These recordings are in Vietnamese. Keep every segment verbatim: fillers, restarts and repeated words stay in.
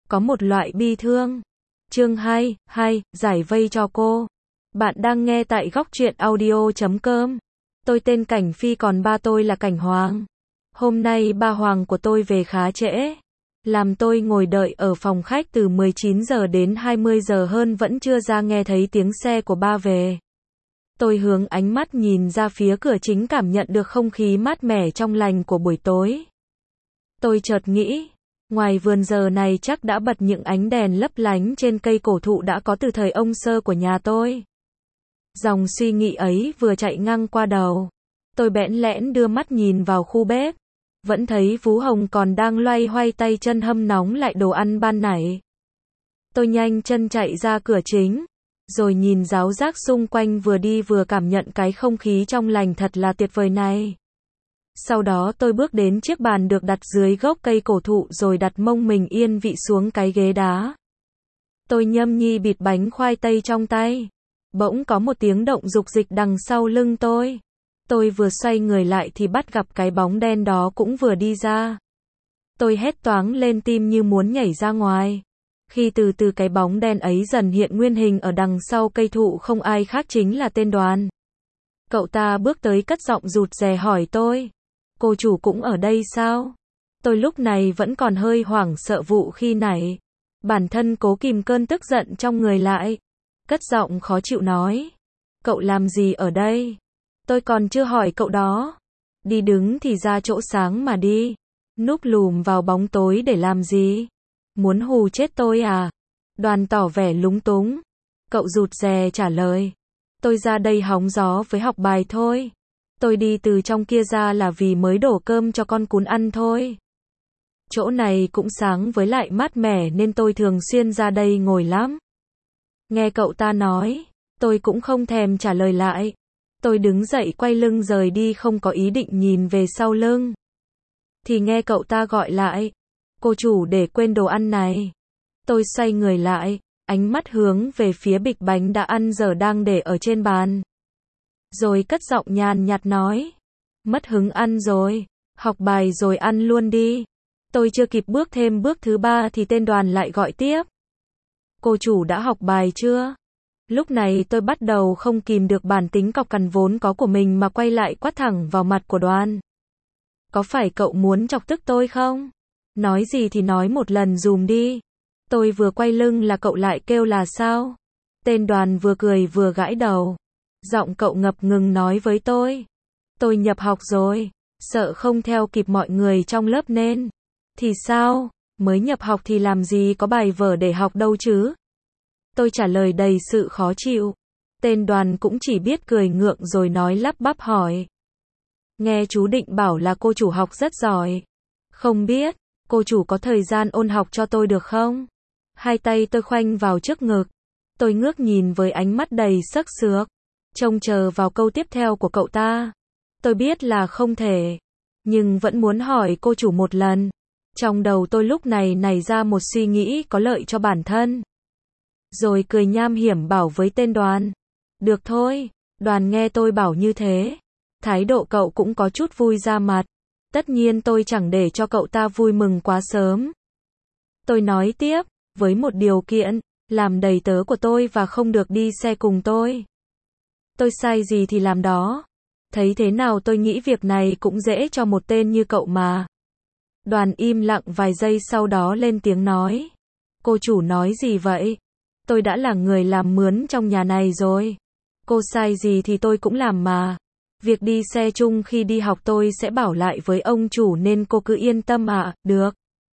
có một loại bi thương. Chương hai, hai, giải vây cho cô. Bạn đang nghe tại góc truyện audio chấm com. Tôi tên Cảnh Phi còn ba tôi là Cảnh Hoàng. Hôm nay ba Hoàng của tôi về khá trễ. Làm tôi ngồi đợi ở phòng khách từ mười chín giờ đến hai mươi giờ hơn vẫn chưa ra nghe thấy tiếng xe của ba về. Tôi hướng ánh mắt nhìn ra phía cửa chính cảm nhận được không khí mát mẻ trong lành của buổi tối. Tôi chợt nghĩ, ngoài vườn giờ này chắc đã bật những ánh đèn lấp lánh trên cây cổ thụ đã có từ thời ông Sơ của nhà tôi. Dòng suy nghĩ ấy vừa chạy ngang qua đầu. Tôi bẽn lẽn đưa mắt nhìn vào khu bếp. Vẫn thấy Vú Hồng còn đang loay hoay tay chân hâm nóng lại đồ ăn ban nãy. Tôi nhanh chân chạy ra cửa chính. Rồi nhìn ráo rác xung quanh vừa đi vừa cảm nhận cái không khí trong lành thật là tuyệt vời này. Sau đó tôi bước đến chiếc bàn được đặt dưới gốc cây cổ thụ rồi đặt mông mình yên vị xuống cái ghế đá. Tôi nhâm nhi bịt bánh khoai tây trong tay. Bỗng có một tiếng động rục rịch đằng sau lưng tôi. Tôi vừa xoay người lại thì bắt gặp cái bóng đen đó cũng vừa đi ra. Tôi hét toáng lên tim như muốn nhảy ra ngoài. Khi từ từ cái bóng đen ấy dần hiện nguyên hình ở đằng sau cây thụ không ai khác chính là tên Đoàn. Cậu ta bước tới cất giọng rụt rè hỏi tôi. Cô chủ cũng ở đây sao? Tôi lúc này vẫn còn hơi hoảng sợ vụ khi nãy. Bản thân cố kìm cơn tức giận trong người lại. Cất giọng khó chịu nói. Cậu làm gì ở đây? Tôi còn chưa hỏi cậu đó. Đi đứng thì ra chỗ sáng mà đi. Núp lùm vào bóng tối để làm gì? Muốn hù chết tôi à? Đoàn tỏ vẻ lúng túng. Cậu rụt rè trả lời. Tôi ra đây hóng gió với học bài thôi. Tôi đi từ trong kia ra là vì mới đổ cơm cho con cún ăn thôi. Chỗ này cũng sáng với lại mát mẻ nên tôi thường xuyên ra đây ngồi lắm. Nghe cậu ta nói, tôi cũng không thèm trả lời lại. Tôi đứng dậy quay lưng rời đi không có ý định nhìn về sau lưng. Thì nghe cậu ta gọi lại. Cô chủ để quên đồ ăn này. Tôi xoay người lại, ánh mắt hướng về phía bịch bánh đã ăn giờ đang để ở trên bàn. Rồi cất giọng nhàn nhạt nói. Mất hứng ăn rồi, học bài rồi ăn luôn đi. Tôi chưa kịp bước thêm bước thứ ba thì tên Đoàn lại gọi tiếp. Cô chủ đã học bài chưa? Lúc này tôi bắt đầu không kìm được bản tính cọc cằn vốn có của mình mà quay lại quát thẳng vào mặt của Đoàn. Có phải cậu muốn chọc tức tôi không? Nói gì thì nói một lần dùm đi. Tôi vừa quay lưng là cậu lại kêu là sao? Tên Đoàn vừa cười vừa gãi đầu. Giọng cậu ngập ngừng nói với tôi. Tôi nhập học rồi, sợ không theo kịp mọi người trong lớp nên. Thì sao, mới nhập học thì làm gì có bài vở để học đâu chứ? Tôi trả lời đầy sự khó chịu. Tên Đoàn cũng chỉ biết cười ngượng rồi nói lắp bắp hỏi. Nghe chú định bảo là cô chủ học rất giỏi. Không biết, cô chủ có thời gian ôn học cho tôi được không? Hai tay tôi khoanh vào trước ngực. Tôi ngước nhìn với ánh mắt đầy sắc sước. Trông chờ vào câu tiếp theo của cậu ta. Tôi biết là không thể. Nhưng vẫn muốn hỏi cô chủ một lần. Trong đầu tôi lúc này nảy ra một suy nghĩ có lợi cho bản thân. Rồi cười nham hiểm bảo với tên Đoàn. Được thôi, Đoàn nghe tôi bảo như thế. Thái độ cậu cũng có chút vui ra mặt. Tất nhiên tôi chẳng để cho cậu ta vui mừng quá sớm. Tôi nói tiếp, với một điều kiện, làm đầy tớ của tôi và không được đi xe cùng tôi. Tôi sai gì thì làm đó. Thấy thế nào tôi nghĩ việc này cũng dễ cho một tên như cậu mà. Đoàn im lặng vài giây sau đó lên tiếng nói. Cô chủ nói gì vậy? Tôi đã là người làm mướn trong nhà này rồi. Cô sai gì thì tôi cũng làm mà. Việc đi xe chung khi đi học tôi sẽ bảo lại với ông chủ nên cô cứ yên tâm ạ, à, được.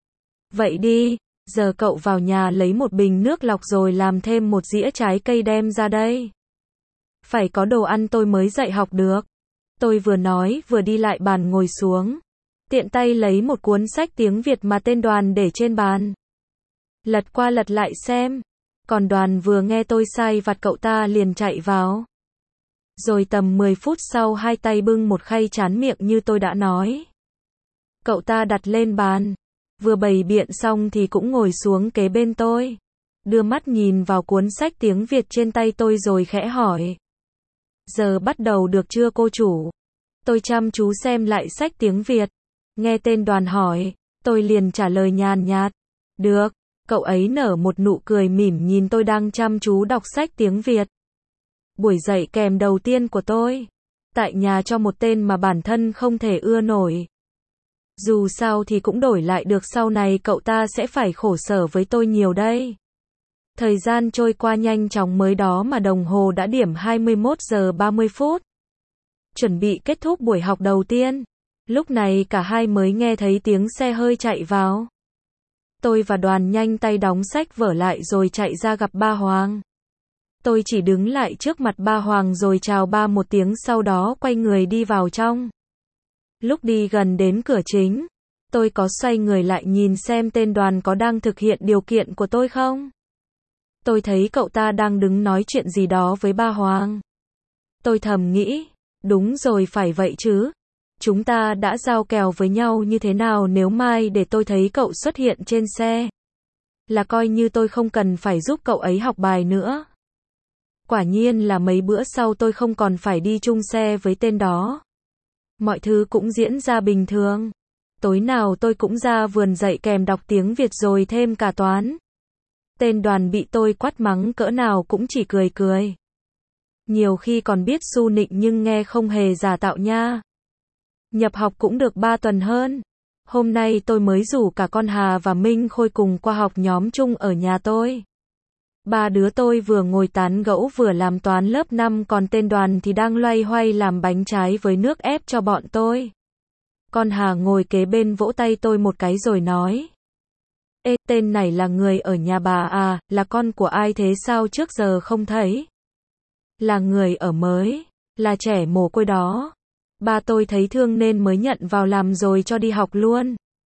Vậy đi, giờ cậu vào nhà lấy một bình nước lọc rồi làm thêm một dĩa trái cây đem ra đây. Phải có đồ ăn tôi mới dạy học được. Tôi vừa nói vừa đi lại bàn ngồi xuống. Tiện tay lấy một cuốn sách tiếng Việt mà tên Đoàn để trên bàn. Lật qua lật lại xem. Còn Đoàn vừa nghe tôi sai vặt cậu ta liền chạy vào. Rồi tầm mười phút sau hai tay bưng một khay trán miệng như tôi đã nói. Cậu ta đặt lên bàn. Vừa bày biện xong thì cũng ngồi xuống kế bên tôi. Đưa mắt nhìn vào cuốn sách tiếng Việt trên tay tôi rồi khẽ hỏi. Giờ bắt đầu được chưa cô chủ? Tôi chăm chú xem lại sách tiếng Việt. Nghe tên Đoàn hỏi, tôi liền trả lời nhàn nhạt. Được, Cậu ấy nở một nụ cười mỉm nhìn tôi đang chăm chú đọc sách tiếng Việt. Buổi dạy kèm đầu tiên của tôi. Tại nhà cho một tên mà bản thân không thể ưa nổi. Dù sao thì cũng đổi lại được sau này cậu ta sẽ phải khổ sở với tôi nhiều đây. Thời gian trôi qua nhanh chóng mới đó mà đồng hồ đã điểm hai mươi mốt giờ ba mươi phút. Chuẩn bị kết thúc buổi học đầu tiên. Lúc này cả hai mới nghe thấy tiếng xe hơi chạy vào. Tôi và Đoàn nhanh tay đóng sách vở lại rồi chạy ra gặp ba Hoàng. Tôi chỉ đứng lại trước mặt ba Hoàng rồi chào ba một tiếng sau đó quay người đi vào trong. Lúc đi gần đến cửa chính, tôi có xoay người lại nhìn xem tên Đoàn có đang thực hiện điều kiện của tôi không. Tôi thấy cậu ta đang đứng nói chuyện gì đó với ba Hoàng. Tôi thầm nghĩ, đúng rồi phải vậy chứ. Chúng ta đã giao kèo với nhau như thế nào nếu mai để tôi thấy cậu xuất hiện trên xe. Là coi như tôi không cần phải giúp cậu ấy học bài nữa. Quả nhiên là mấy bữa sau tôi không còn phải đi chung xe với tên đó. Mọi thứ cũng diễn ra bình thường. Tối nào tôi cũng ra vườn dạy kèm đọc tiếng Việt rồi thêm cả toán. Tên Đoàn bị tôi quát mắng cỡ nào cũng chỉ cười cười. Nhiều khi còn biết su nịnh nhưng nghe không hề giả tạo nha. Nhập học cũng được ba tuần hơn. Hôm nay tôi mới rủ cả con Hà và Minh Khôi cùng qua học nhóm chung ở nhà tôi. Ba đứa tôi vừa ngồi tán gẫu vừa làm toán lớp năm còn tên Đoàn thì đang loay hoay làm bánh trái với nước ép cho bọn tôi. Con Hà ngồi kế bên vỗ tay tôi một cái rồi nói. Ê, tên này là người ở nhà bà à, là con của ai thế sao trước giờ không thấy? Là người ở mới, là trẻ mồ côi đó. Ba tôi thấy thương nên mới nhận vào làm rồi cho đi học luôn.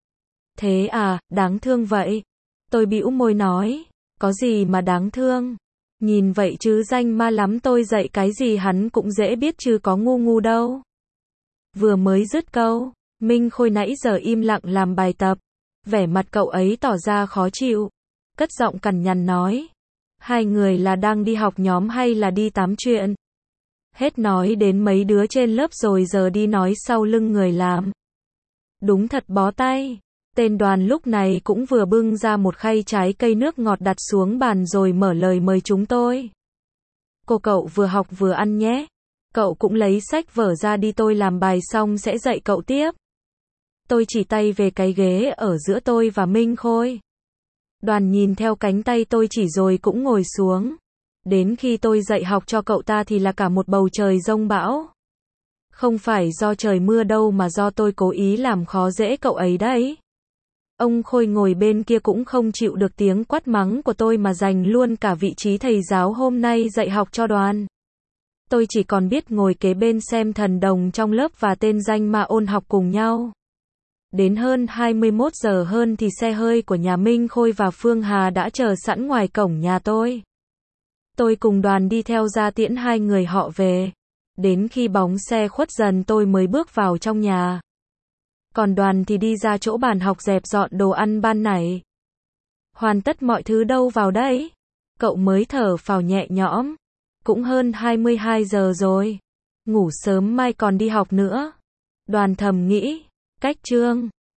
Thế à, đáng thương vậy. Tôi bĩu môi nói, có gì mà đáng thương. Nhìn vậy chứ danh ma lắm tôi dạy cái gì hắn cũng dễ biết chứ có ngu ngu đâu. Vừa mới dứt câu, Minh Khôi nãy giờ im lặng làm bài tập. Vẻ mặt cậu ấy tỏ ra khó chịu. Cất giọng cằn nhằn nói. Hai người là đang đi học nhóm hay là đi tám chuyện? Hết nói đến mấy đứa trên lớp rồi giờ đi nói sau lưng người làm. Đúng thật bó tay. Tên Đoàn lúc này cũng vừa bưng ra một khay trái cây nước ngọt đặt xuống bàn rồi mở lời mời chúng tôi. Cô cậu vừa học vừa ăn nhé. Cậu cũng lấy sách vở ra đi tôi làm bài xong sẽ dạy cậu tiếp. Tôi chỉ tay về cái ghế ở giữa tôi và Minh Khôi. Đoàn nhìn theo cánh tay tôi chỉ rồi cũng ngồi xuống. Đến khi tôi dạy học cho cậu ta thì là cả một bầu trời giông bão. Không phải do trời mưa đâu mà do tôi cố ý làm khó dễ cậu ấy đấy. Ông Khôi ngồi bên kia cũng không chịu được tiếng quát mắng của tôi mà giành luôn cả vị trí thầy giáo hôm nay dạy học cho Đoàn. Tôi chỉ còn biết ngồi kế bên xem thần đồng trong lớp và tên danh mà ôn học cùng nhau. Đến hơn hai mươi mốt giờ hơn thì xe hơi của nhà Minh Khôi và Phương Hà đã chờ sẵn ngoài cổng nhà tôi. Tôi cùng Đoàn đi theo ra tiễn hai người họ về. Đến khi bóng xe khuất dần tôi mới bước vào trong nhà. Còn Đoàn thì đi ra chỗ bàn học dẹp dọn đồ ăn ban nãy. Hoàn tất mọi thứ đâu vào đấy. Cậu mới thở phào nhẹ nhõm. Cũng hơn hai mươi hai giờ rồi. Ngủ sớm mai còn đi học nữa. Đoàn thầm nghĩ. Cách chương.